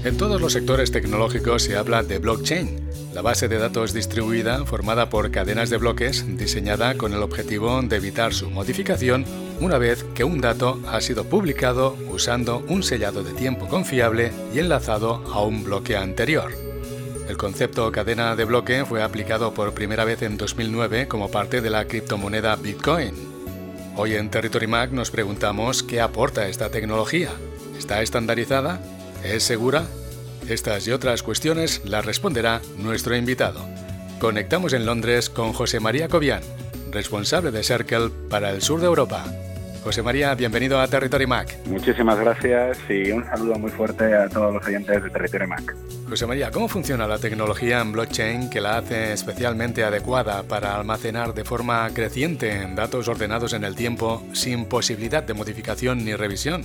En todos los sectores tecnológicos se habla de blockchain, la base de datos distribuida formada por cadenas de bloques diseñada con el objetivo de evitar su modificación una vez que un dato ha sido publicado usando un sellado de tiempo confiable y enlazado a un bloque anterior. El concepto cadena de bloque fue aplicado por primera vez en 2009 como parte de la criptomoneda Bitcoin. Hoy en Territory Mac nos preguntamos qué aporta esta tecnología. ¿Está estandarizada? ¿Es segura? Estas y otras cuestiones las responderá nuestro invitado. Conectamos en Londres con José María Cobian, responsable de Circle para el sur de Europa. José María, bienvenido a Territory Mac. Muchísimas gracias y un saludo muy fuerte a todos los oyentes de Territory Mac. José María, ¿cómo funciona la tecnología en blockchain que la hace especialmente adecuada para almacenar de forma creciente datos ordenados en el tiempo sin posibilidad de modificación ni revisión?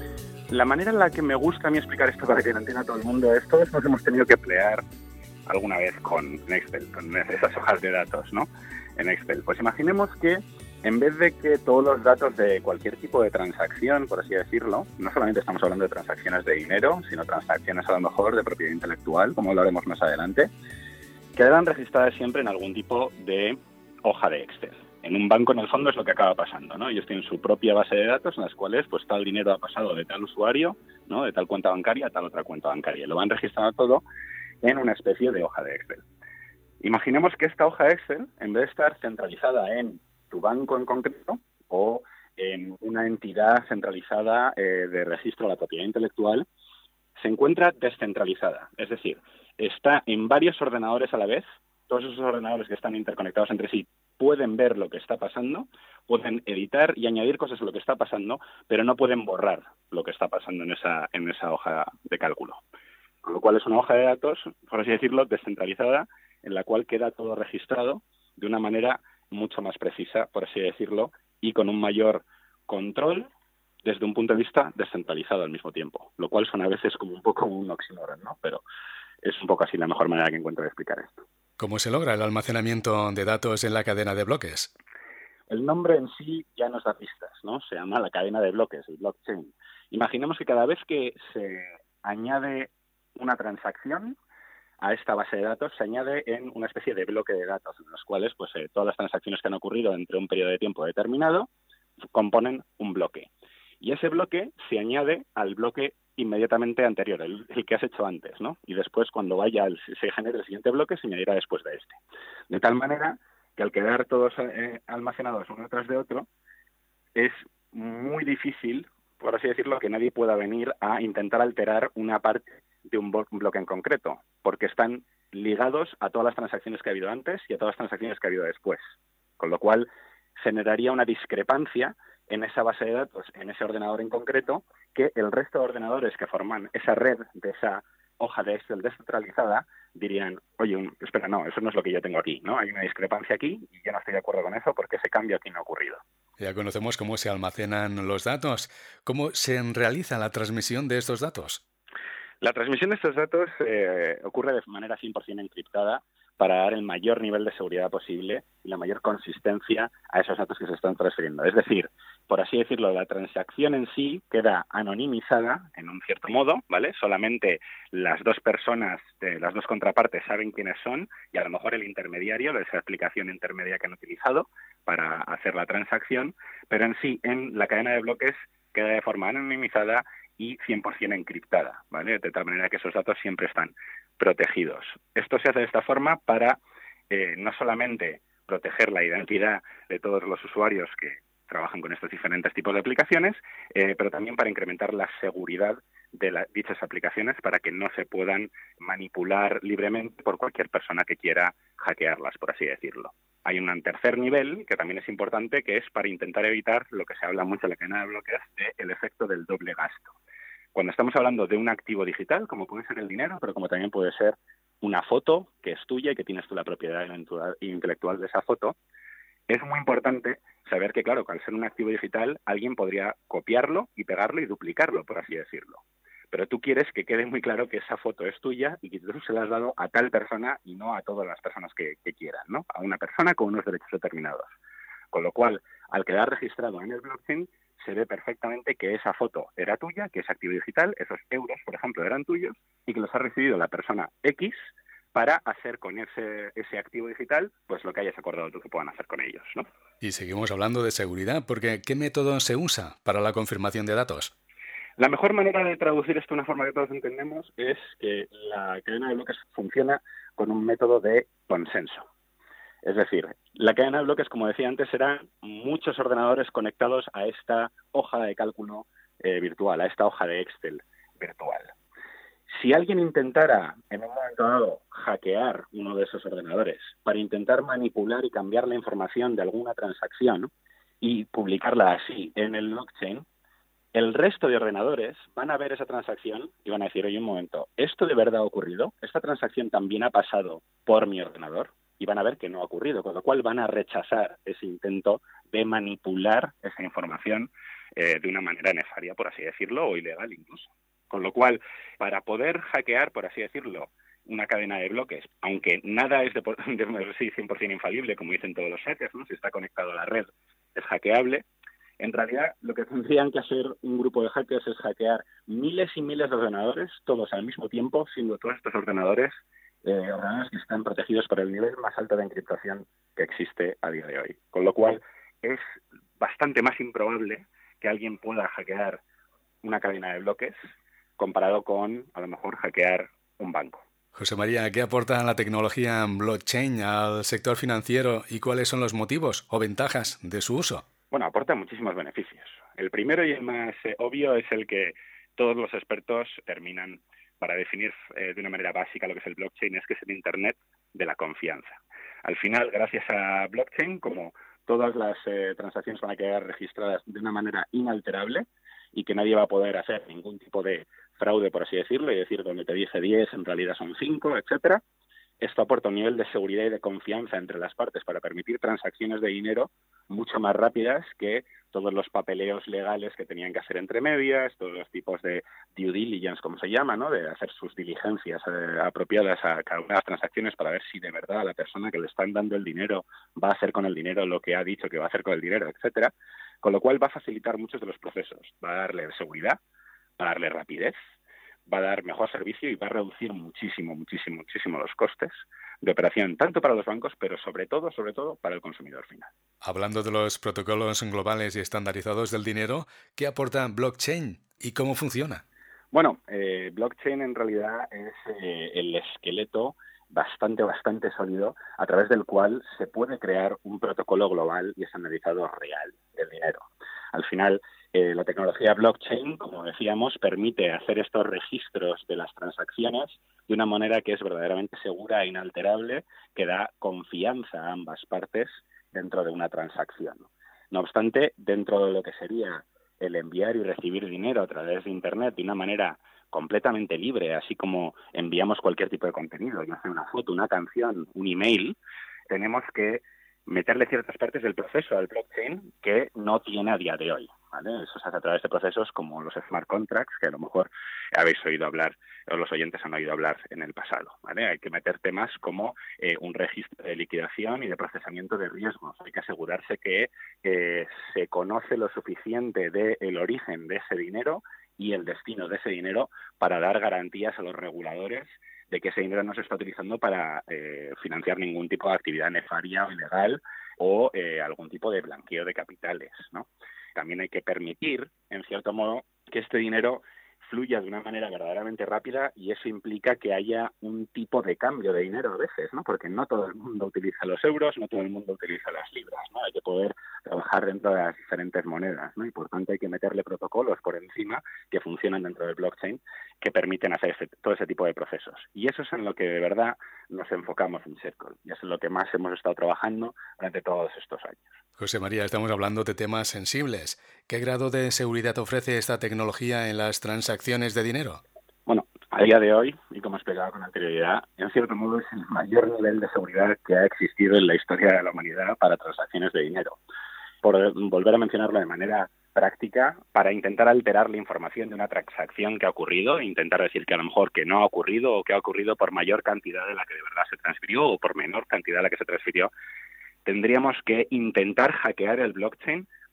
La manera en la que me gusta a mí explicar esto para que lo entienda todo el mundo es todos nos hemos tenido que pelear alguna vez con Excel, con esas hojas de datos, ¿no? En Excel. Pues imaginemos que en vez de que todos los datos de cualquier tipo de transacción, por así decirlo, no solamente estamos hablando de transacciones de dinero, sino transacciones a lo mejor de propiedad intelectual, como lo haremos más adelante, quedaran registradas siempre en algún tipo de hoja de Excel. En un banco, en el fondo, es lo que acaba pasando, ¿no? Ellos tienen su propia base de datos en las cuales pues tal dinero ha pasado de tal usuario, ¿no? De tal cuenta bancaria a tal otra cuenta bancaria. Lo van registrando todo en una especie de hoja de Excel. Imaginemos que esta hoja de Excel, en vez de estar centralizada en tu banco en concreto o en una entidad centralizada de registro de la propiedad intelectual, se encuentra descentralizada. Es decir, está en varios ordenadores a la vez. Todos esos ordenadores que están interconectados entre sí pueden ver lo que está pasando, pueden editar y añadir cosas a lo que está pasando, pero no pueden borrar lo que está pasando en esa hoja de cálculo. Con lo cual es una hoja de datos, por así decirlo, descentralizada, en la cual queda todo registrado de una manera mucho más precisa, por así decirlo, y con un mayor control desde un punto de vista descentralizado al mismo tiempo, lo cual suena a veces como un poco un oxímoron, ¿no? Pero es un poco así la mejor manera que encuentro de explicar esto. ¿Cómo se logra el almacenamiento de datos en la cadena de bloques? El nombre en sí ya nos da pistas, ¿no? Se llama la cadena de bloques, el blockchain. Imaginemos que cada vez que se añade una transacción a esta base de datos, se añade en una especie de bloque de datos, en los cuales pues todas las transacciones que han ocurrido entre un periodo de tiempo determinado componen un bloque. Y ese bloque se añade al bloque inmediatamente anterior, el que has hecho antes, ¿no? Y después, cuando se genere el siguiente bloque, se añadirá después de este. De tal manera que al quedar todos almacenados uno tras de otro, es muy difícil, por así decirlo, que nadie pueda venir a intentar alterar una parte de un bloque en concreto, porque están ligados a todas las transacciones que ha habido antes y a todas las transacciones que ha habido después. Con lo cual, generaría una discrepancia en esa base de datos, en ese ordenador en concreto, que el resto de ordenadores que forman esa red de esa hoja de Excel descentralizada dirían, oye, espera, no, eso no es lo que yo tengo aquí, ¿no? Hay una discrepancia aquí y yo no estoy de acuerdo con eso porque ese cambio aquí no ha ocurrido. Ya conocemos cómo se almacenan los datos. ¿Cómo se realiza la transmisión de estos datos? La transmisión de estos datos ocurre de manera 100% encriptada para dar el mayor nivel de seguridad posible y la mayor consistencia a esos datos que se están transfiriendo. Es decir, por así decirlo, la transacción en sí queda anonimizada en un cierto modo, ¿vale? Solamente las dos personas, las dos contrapartes saben quiénes son y a lo mejor el intermediario de esa aplicación intermedia que han utilizado para hacer la transacción, pero en sí, en la cadena de bloques queda de forma anonimizada y 100% encriptada, ¿vale? De tal manera que esos datos siempre están protegidos. Esto se hace de esta forma para no solamente proteger la identidad de todos los usuarios que trabajan con estos diferentes tipos de aplicaciones, pero también para incrementar la seguridad de dichas aplicaciones para que no se puedan manipular libremente por cualquier persona que quiera hackearlas, por así decirlo. Hay un tercer nivel, que también es importante, que es para intentar evitar lo que se habla mucho en la cadena de bloques, el efecto del doble gasto. Cuando estamos hablando de un activo digital, como puede ser el dinero, pero como también puede ser una foto que es tuya y que tienes tú la propiedad intelectual de esa foto, es muy importante saber que, claro, al ser un activo digital, alguien podría copiarlo y pegarlo y duplicarlo, por así decirlo. Pero tú quieres que quede muy claro que esa foto es tuya y que tú se la has dado a tal persona y no a todas las personas que quieran, ¿no? A una persona con unos derechos determinados. Con lo cual, al quedar registrado en el blockchain, se ve perfectamente que esa foto era tuya, que ese activo digital, esos euros, por ejemplo, eran tuyos y que los ha recibido la persona X para hacer con ese activo digital pues lo que hayas acordado tú que puedan hacer con ellos, ¿no? Y seguimos hablando de seguridad, porque ¿qué método se usa para la confirmación de datos? La mejor manera de traducir esto de una forma que todos entendemos es que la cadena de bloques funciona con un método de consenso. Es decir, la cadena de bloques, como decía antes, serán muchos ordenadores conectados a esta hoja de cálculo virtual, a esta hoja de Excel virtual. Si alguien intentara, en un momento dado, hackear uno de esos ordenadores para intentar manipular y cambiar la información de alguna transacción y publicarla así en el blockchain, el resto de ordenadores van a ver esa transacción y van a decir, oye, un momento, ¿esto de verdad ha ocurrido? ¿Esta transacción también ha pasado por mi ordenador? Y van a ver que no ha ocurrido, con lo cual van a rechazar ese intento de manipular esa información de una manera nefaria, por así decirlo, o ilegal incluso. Con lo cual, para poder hackear, por así decirlo, una cadena de bloques, aunque nada es de sí, 100% infalible, como dicen todos los hackers, ¿no? Si está conectado a la red, es hackeable. En realidad, lo que tendrían que hacer un grupo de hackers es hackear miles y miles de ordenadores, todos al mismo tiempo, siendo todos estos ordenadores que están protegidos por el nivel más alto de encriptación que existe a día de hoy. Con lo cual, es bastante más improbable que alguien pueda hackear una cadena de bloques comparado con, a lo mejor, hackear un banco. José María, ¿qué aporta la tecnología blockchain al sector financiero y cuáles son los motivos o ventajas de su uso? Bueno, aporta muchísimos beneficios. El primero y el más obvio es el que todos los expertos terminan para definir de una manera básica lo que es el blockchain, es que es el Internet de la confianza. Al final, gracias a blockchain, como todas las transacciones van a quedar registradas de una manera inalterable y que nadie va a poder hacer ningún tipo de fraude, por así decirlo, y decir donde te dije 10, en realidad son 5, etcétera. Esto aporta un nivel de seguridad y de confianza entre las partes para permitir transacciones de dinero mucho más rápidas que todos los papeleos legales que tenían que hacer entre medias, todos los tipos de due diligence, como se llama, ¿no? De hacer sus diligencias apropiadas a cada una de las transacciones para ver si de verdad la persona que le están dando el dinero va a hacer con el dinero lo que ha dicho que va a hacer con el dinero, etcétera. Con lo cual va a facilitar muchos de los procesos, va a darle seguridad, va a darle rapidez, va a dar mejor servicio y va a reducir muchísimo los costes de operación, tanto para los bancos, pero sobre todo para el consumidor final. Hablando de los protocolos globales y estandarizados del dinero, ¿qué aporta blockchain y cómo funciona? Bueno, blockchain en realidad es el esqueleto bastante sólido a través del cual se puede crear un protocolo global y estandarizado real del dinero. Al final, la tecnología blockchain, como decíamos, permite hacer estos registros de las transacciones de una manera que es verdaderamente segura e inalterable, que da confianza a ambas partes dentro de una transacción. No obstante, dentro de lo que sería el enviar y recibir dinero a través de Internet de una manera completamente libre, así como enviamos cualquier tipo de contenido, ya sea una foto, una canción, un email, tenemos que meterle ciertas partes del proceso al blockchain que no tiene a día de hoy, ¿vale? Eso se hace a través de procesos como los smart contracts, que a lo mejor habéis oído hablar, o los oyentes han oído hablar en el pasado, ¿vale? Hay que meter temas como un registro de liquidación y de procesamiento de riesgos. Hay que asegurarse que se conoce lo suficiente del origen de ese dinero y el destino de ese dinero para dar garantías a los reguladores de que ese dinero no se está utilizando para financiar ningún tipo de actividad nefaria o ilegal o algún tipo de blanqueo de capitales, ¿no? También hay que permitir, en cierto modo, que este dinero fluya de una manera verdaderamente rápida y eso implica que haya un tipo de cambio de dinero a veces, ¿no? Porque no todo el mundo utiliza los euros, no todo el mundo utiliza las libras, ¿no? Hay que poder trabajar dentro de las diferentes monedas, ¿no? Y por tanto hay que meterle protocolos por encima que funcionan dentro del blockchain que permiten hacer todo ese tipo de procesos. Y eso es en lo que de verdad nos enfocamos en Circle y eso es lo que más hemos estado trabajando durante todos estos años. José María, estamos hablando de temas sensibles. ¿Qué grado de seguridad ofrece esta tecnología en las transacciones de dinero? Bueno, a día de hoy, y como explicaba con anterioridad, en cierto modo es el mayor nivel de seguridad que ha existido en la historia de la humanidad para transacciones de dinero. Por volver a mencionarlo de manera práctica, para intentar alterar la información de una transacción que ha ocurrido, intentar decir que a lo mejor que no ha ocurrido o que ha ocurrido por mayor cantidad de la que de verdad se transfirió o por menor cantidad de la que se transfirió, tendríamos que intentar hackear el blockchain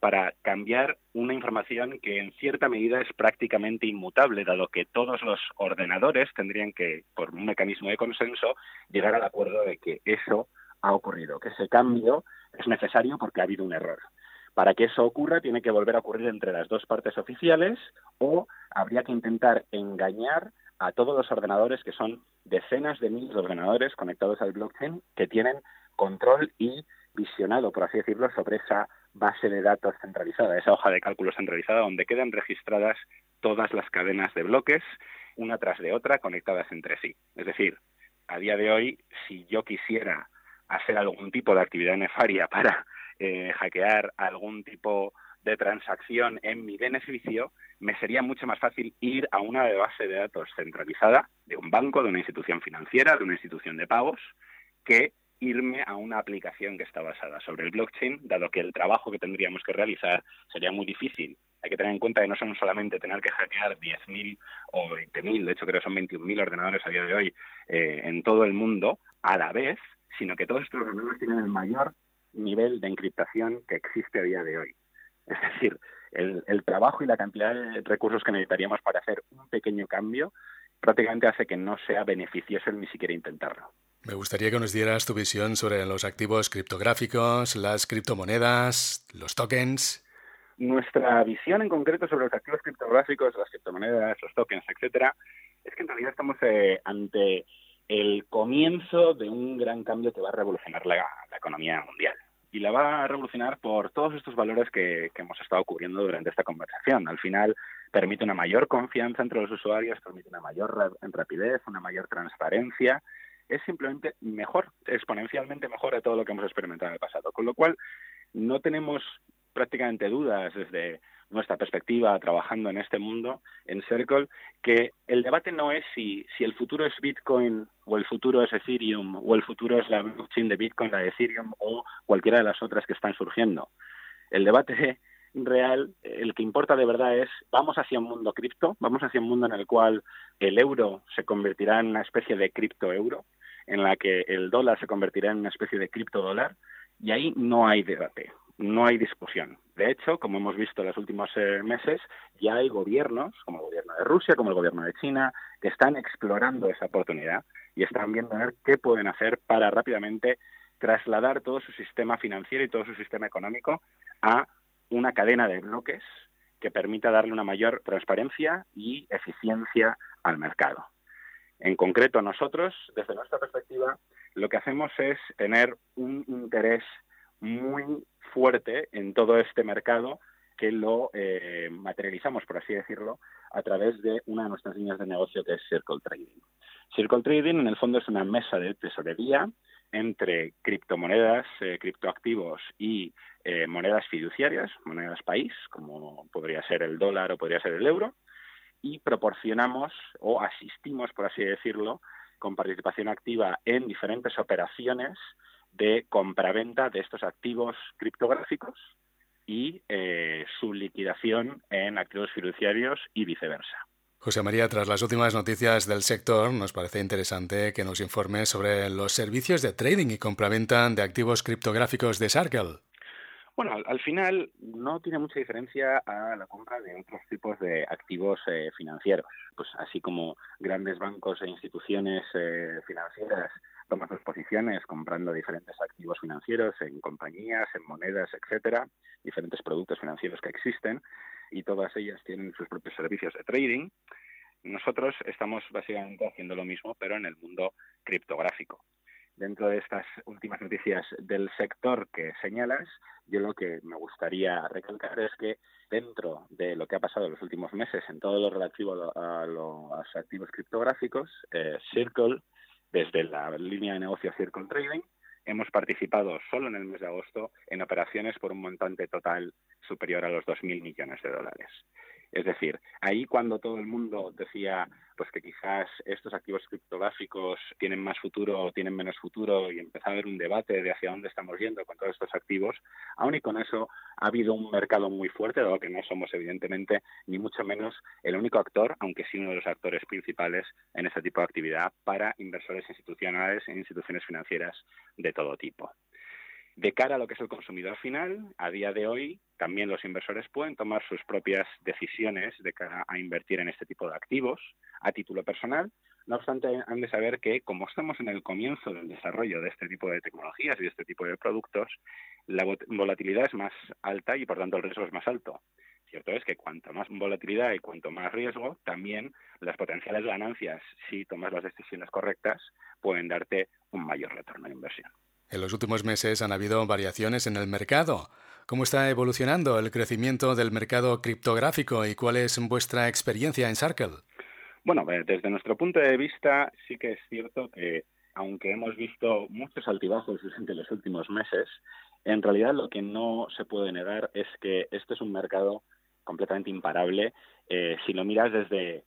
para cambiar una información que en cierta medida es prácticamente inmutable, dado que todos los ordenadores tendrían que, por un mecanismo de consenso, llegar al acuerdo de que eso ha ocurrido, que ese cambio es necesario porque ha habido un error. Para que eso ocurra, tiene que volver a ocurrir entre las dos partes oficiales o habría que intentar engañar a todos los ordenadores, que son decenas de miles de ordenadores conectados al blockchain, que tienen control y visionado, por así decirlo, sobre esa base de datos centralizada, esa hoja de cálculo centralizada, donde quedan registradas todas las cadenas de bloques, una tras de otra, conectadas entre sí. Es decir, a día de hoy, si yo quisiera hacer algún tipo de actividad nefaria para hackear algún tipo de transacción en mi beneficio, me sería mucho más fácil ir a una base de datos centralizada de un banco, de una institución financiera, de una institución de pagos, que irme a una aplicación que está basada sobre el blockchain, dado que el trabajo que tendríamos que realizar sería muy difícil. Hay que tener en cuenta que no son solamente tener que hackear 10.000 o 20.000, de hecho creo que son 21.000 ordenadores a día de hoy en todo el mundo a la vez, sino que todos estos ordenadores tienen el mayor nivel de encriptación que existe a día de hoy. Es decir, el trabajo y la cantidad de recursos que necesitaríamos para hacer un pequeño cambio prácticamente hace que no sea beneficioso ni siquiera intentarlo. Me gustaría que nos dieras tu visión sobre los activos criptográficos, las criptomonedas, los tokens. Nuestra visión en concreto sobre los activos criptográficos, las criptomonedas, los tokens, etcétera, es que en realidad estamos ante el comienzo de un gran cambio que va a revolucionar la economía mundial. Y la va a revolucionar por todos estos valores que hemos estado cubriendo durante esta conversación. Al final, permite una mayor confianza entre los usuarios, permite una mayor rapidez, una mayor transparencia. Es simplemente mejor, exponencialmente mejor de todo lo que hemos experimentado en el pasado. Con lo cual, no tenemos prácticamente dudas desde nuestra perspectiva trabajando en este mundo, en Circle, que el debate no es si el futuro es Bitcoin o el futuro es Ethereum o el futuro es la blockchain de Bitcoin, la de Ethereum o cualquiera de las otras que están surgiendo. El debate real, el que importa de verdad es, vamos hacia un mundo cripto, vamos hacia un mundo en el cual el euro se convertirá en una especie de criptoeuro, en la que el dólar se convertirá en una especie de criptodólar, y ahí no hay debate. No hay discusión. De hecho, como hemos visto en los últimos meses, ya hay gobiernos, como el gobierno de Rusia, como el gobierno de China, que están explorando esa oportunidad y están viendo a ver qué pueden hacer para rápidamente trasladar todo su sistema financiero y todo su sistema económico a una cadena de bloques que permita darle una mayor transparencia y eficiencia al mercado. En concreto, nosotros, desde nuestra perspectiva, lo que hacemos es tener un interés muy fuerte en todo este mercado que lo materializamos, por así decirlo, a través de una de nuestras líneas de negocio que es Circle Trading. Circle Trading, en el fondo, es una mesa de tesorería entre criptomonedas, criptoactivos y monedas fiduciarias, monedas país, como podría ser el dólar o podría ser el euro, y proporcionamos o asistimos, por así decirlo, con participación activa en diferentes operaciones de compraventa de estos activos criptográficos y su liquidación en activos fiduciarios y viceversa. José María, tras las últimas noticias del sector, nos parece interesante que nos informes sobre los servicios de trading y compraventa de activos criptográficos de Circle. Bueno, al final no tiene mucha diferencia a la compra de otros tipos de activos financieros. Pues así como grandes bancos e instituciones financieras toman sus posiciones comprando diferentes activos financieros en compañías, en monedas, etcétera, diferentes productos financieros que existen, y todas ellas tienen sus propios servicios de trading. Nosotros estamos básicamente haciendo lo mismo, pero en el mundo criptográfico. Dentro de estas últimas noticias del sector que señalas, yo lo que me gustaría recalcar es que dentro de lo que ha pasado en los últimos meses en todo lo relativo a los activos criptográficos, Circle, desde la línea de negocio Circle Trading, hemos participado solo en el mes de agosto en operaciones por un montante total superior a los 2.000 millones de dólares. Es decir, ahí cuando todo el mundo decía pues que quizás estos activos criptográficos tienen más futuro o tienen menos futuro y empezaba a haber un debate de hacia dónde estamos yendo con todos estos activos, aún y con eso ha habido un mercado muy fuerte, dado que no somos evidentemente ni mucho menos el único actor, aunque sí uno de los actores principales en este tipo de actividad para inversores institucionales e instituciones financieras de todo tipo. De cara a lo que es el consumidor final, a día de hoy también los inversores pueden tomar sus propias decisiones de cara a invertir en este tipo de activos a título personal. No obstante, han de saber que como estamos en el comienzo del desarrollo de este tipo de tecnologías y de este tipo de productos, la volatilidad es más alta y por tanto el riesgo es más alto. Cierto es que cuanto más volatilidad y cuanto más riesgo, también las potenciales ganancias, si tomas las decisiones correctas, pueden darte un mayor retorno de inversión. En los últimos meses han habido variaciones en el mercado. ¿Cómo está evolucionando el crecimiento del mercado criptográfico y cuál es vuestra experiencia en Circle? Bueno, desde nuestro punto de vista sí que es cierto que, aunque hemos visto muchos altibajos durante los últimos meses, en realidad lo que no se puede negar es que este es un mercado completamente imparable si lo miras desde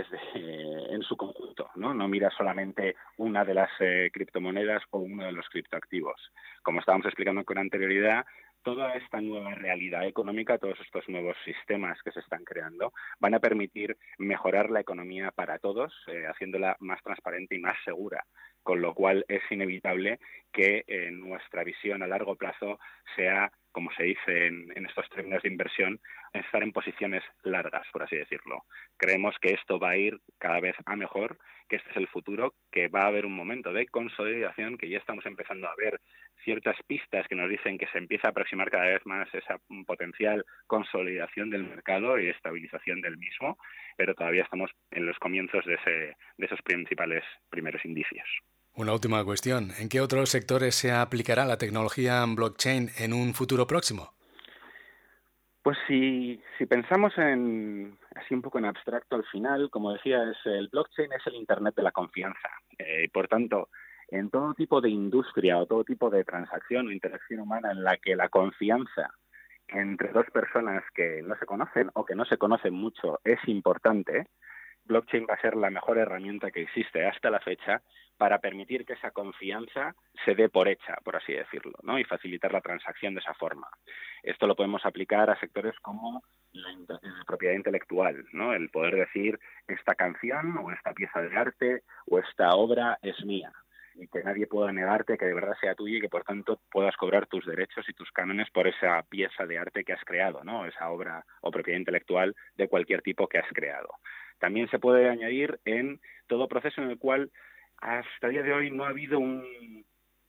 en su conjunto, ¿no? No miras solamente una de las criptomonedas o uno de los criptoactivos. Como estábamos explicando con anterioridad, toda esta nueva realidad económica, todos estos nuevos sistemas que se están creando, van a permitir mejorar la economía para todos, haciéndola más transparente y más segura, con lo cual es inevitable que nuestra visión a largo plazo sea, como se dice en estos términos de inversión, estar en posiciones largas, por así decirlo. Creemos que esto va a ir cada vez a mejor, que este es el futuro, que va a haber un momento de consolidación, que ya estamos empezando a ver ciertas pistas que nos dicen que se empieza a aproximar cada vez más esa potencial consolidación del mercado y estabilización del mismo, pero todavía estamos en los comienzos de esos principales primeros indicios. Una última cuestión. ¿En qué otros sectores se aplicará la tecnología blockchain en un futuro próximo? Pues si pensamos así un poco en abstracto al final, como decía, el blockchain es el Internet de la confianza. Por tanto, en todo tipo de industria o todo tipo de transacción o interacción humana en la que la confianza entre dos personas que no se conocen o que no se conocen mucho es importante, blockchain va a ser la mejor herramienta que existe hasta la fecha para permitir que esa confianza se dé por hecha, por así decirlo, ¿no? Y facilitar la transacción de esa forma. Esto lo podemos aplicar a sectores como la propiedad intelectual, ¿no? El poder decir esta canción o esta pieza de arte o esta obra es mía y que nadie pueda negarte que de verdad sea tuya y que por tanto puedas cobrar tus derechos y tus cánones por esa pieza de arte que has creado, ¿no? Esa obra o propiedad intelectual de cualquier tipo que has creado. También se puede añadir en todo proceso en el cual hasta el día de hoy no ha habido un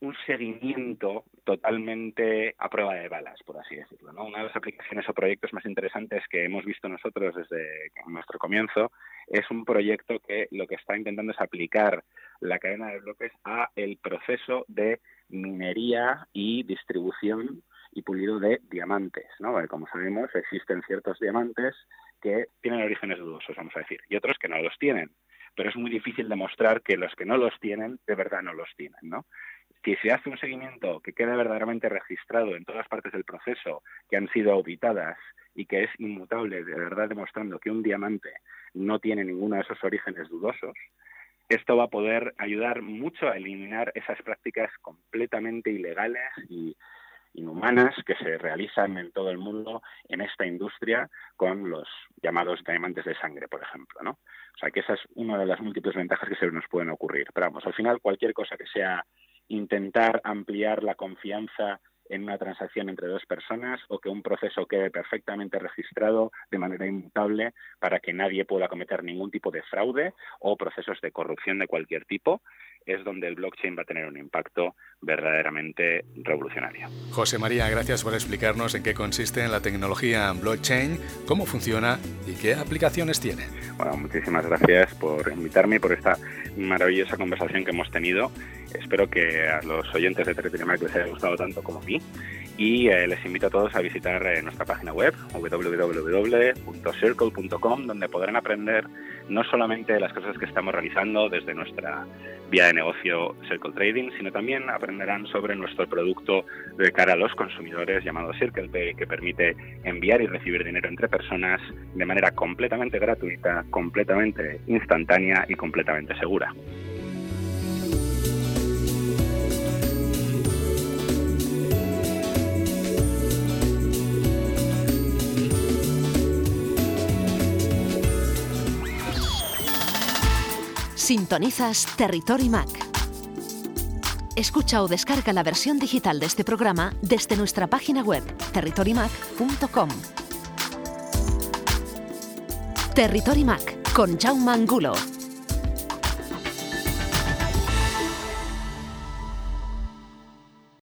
seguimiento totalmente a prueba de balas, por así decirlo, ¿no? Una de las aplicaciones o proyectos más interesantes que hemos visto nosotros desde nuestro comienzo es un proyecto que lo que está intentando es aplicar la cadena de bloques a el proceso de minería y distribución y pulido de diamantes, ¿no? Como sabemos, existen ciertos diamantes que tienen orígenes dudosos, vamos a decir, y otros que no los tienen. Pero es muy difícil demostrar que los que no los tienen, de verdad no los tienen, ¿no? Si se hace un seguimiento que quede verdaderamente registrado en todas partes del proceso, que han sido auditadas y que es inmutable, de verdad demostrando que un diamante no tiene ninguno de esos orígenes dudosos, esto va a poder ayudar mucho a eliminar esas prácticas completamente ilegales y inhumanas que se realizan en todo el mundo en esta industria con los llamados diamantes de sangre, por ejemplo, ¿no? O sea que esa es una de las múltiples ventajas que se nos pueden ocurrir. Pero vamos, al final cualquier cosa que sea intentar ampliar la confianza en una transacción entre dos personas o que un proceso quede perfectamente registrado de manera inmutable para que nadie pueda cometer ningún tipo de fraude o procesos de corrupción de cualquier tipo, es donde el blockchain va a tener un impacto verdaderamente revolucionario. José María, gracias por explicarnos en qué consiste la tecnología blockchain, cómo funciona y qué aplicaciones tiene. Bueno, muchísimas gracias por invitarme y por esta maravillosa conversación que hemos tenido. Espero que a los oyentes de Territory Mac les haya gustado tanto como a mí y les invito a todos a visitar nuestra página web www.circle.com, donde podrán aprender no solamente las cosas que estamos realizando desde nuestra vía de negocio Circle Trading, sino también aprenderán sobre nuestro producto de cara a los consumidores llamado CirclePay, que permite enviar y recibir dinero entre personas de manera completamente gratuita, completamente instantánea y completamente segura. Sintonizas Territory Mac. Escucha o descarga la versión digital de este programa desde nuestra página web territorymac.com. Territory Mac con Jaume Angulo.